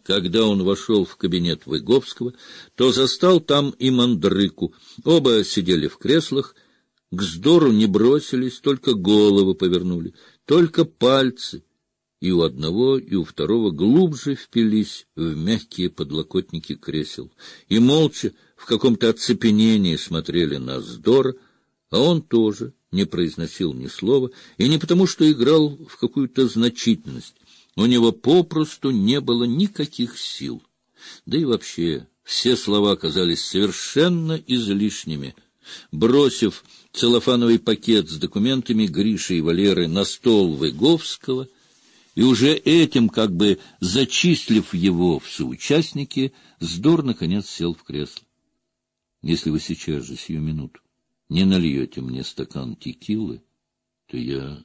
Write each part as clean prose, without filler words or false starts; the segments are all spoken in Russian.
Когда он вошел в кабинет Выговского, то застал там и Мандрыку. Оба сидели в креслах, к Здору не бросились, только головы повернули, только пальцы, и у одного, и у второго глубже впились в мягкие подлокотники кресел, и молча в каком-то оцепенении смотрели на Здора, а он тоже не произносил ни слова, и не потому, что играл в какую-то значительность. У него попросту не было никаких сил. Да и вообще все слова казались совершенно излишними. Бросив целлофановый пакет с документами Гриши и Валеры на стол Выговского, и уже этим как бы зачислив его в соучастники, Здор наконец сел в кресло. — Если вы сейчас же, сию минуту, не нальете мне стакан текилы, то я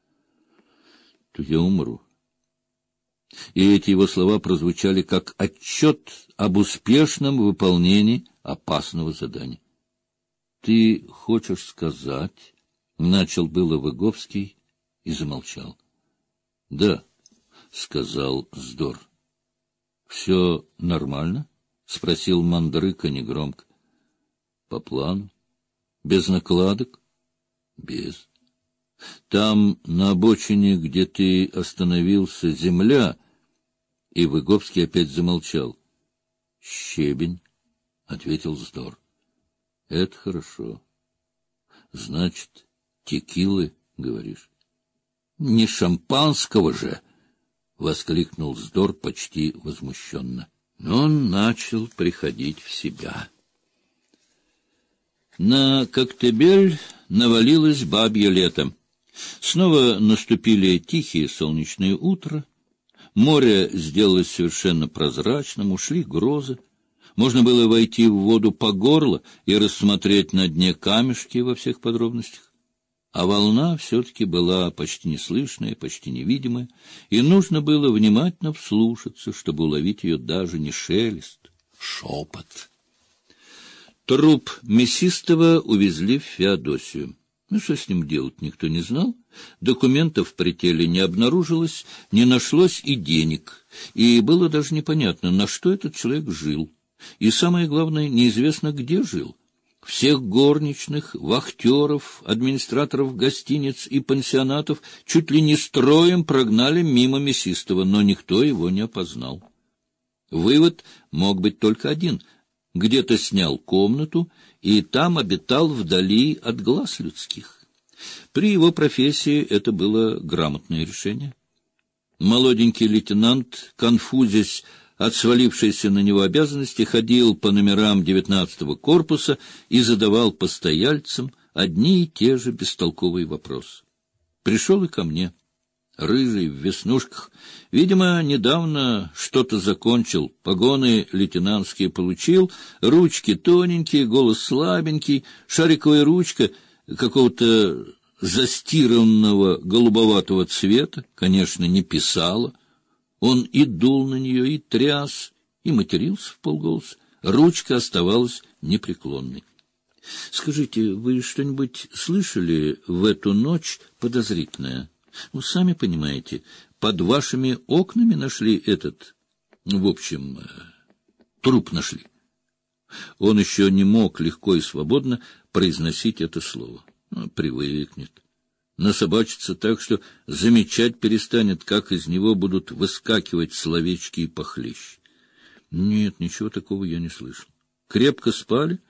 умру. И эти его слова прозвучали как отчет об успешном выполнении опасного задания. — Ты хочешь сказать... — начал было Выговский и замолчал. — Да, — сказал Здор. — Все нормально? — спросил Мандрыка негромко. — По плану. — Без накладок? — Без. — Там, на обочине, где ты остановился, земля... И Выговский опять замолчал. — Щебень, — ответил Здор. — Это хорошо. Значит, текилы, говоришь? — Не шампанского же! — воскликнул Здор почти возмущенно. Но он начал приходить в себя. На Коктебель навалилось бабье лето. Снова наступили тихие солнечные утра. Море сделалось совершенно прозрачным, ушли грозы. Можно было войти в воду по горло и рассмотреть на дне камешки во всех подробностях. А волна все-таки была почти неслышная, почти невидимая, и нужно было внимательно вслушаться, чтобы уловить ее даже не шелест, шепот. Труп Мясистого увезли в Феодосию. Ну, что с ним делать, никто не знал. Документов при теле не обнаружилось, не нашлось и денег, и было даже непонятно, на что этот человек жил. И самое главное, неизвестно, где жил. Всех горничных, вахтеров, администраторов гостиниц и пансионатов чуть ли не строем прогнали мимо Мясистого, но никто его не опознал. Вывод мог быть только один — где-то снял комнату и там обитал вдали от глаз людских. При его профессии это было грамотное решение. Молоденький лейтенант, конфузясь от свалившейся на него обязанности, ходил по номерам 19-го корпуса и задавал постояльцам одни и те же бестолковые вопросы. Пришел и ко мне, рыжий, в веснушках. Видимо, недавно что-то закончил, погоны лейтенантские получил, ручки тоненькие, голос слабенький, шариковая ручка какого-то застиранного голубоватого цвета, конечно, не писала. Он и дул на нее, и тряс, и матерился вполголоса. Ручка оставалась непреклонной. — Скажите, вы что-нибудь слышали в эту ночь подозрительное? Ну, сами понимаете, под вашими окнами нашли этот... В общем, труп нашли. Он еще не мог легко и свободно произносить это слово. Привыкнет. Насобачится так, что замечать перестанет, как из него будут выскакивать словечки и похлеще. Нет, ничего такого я не слышал. Крепко спали,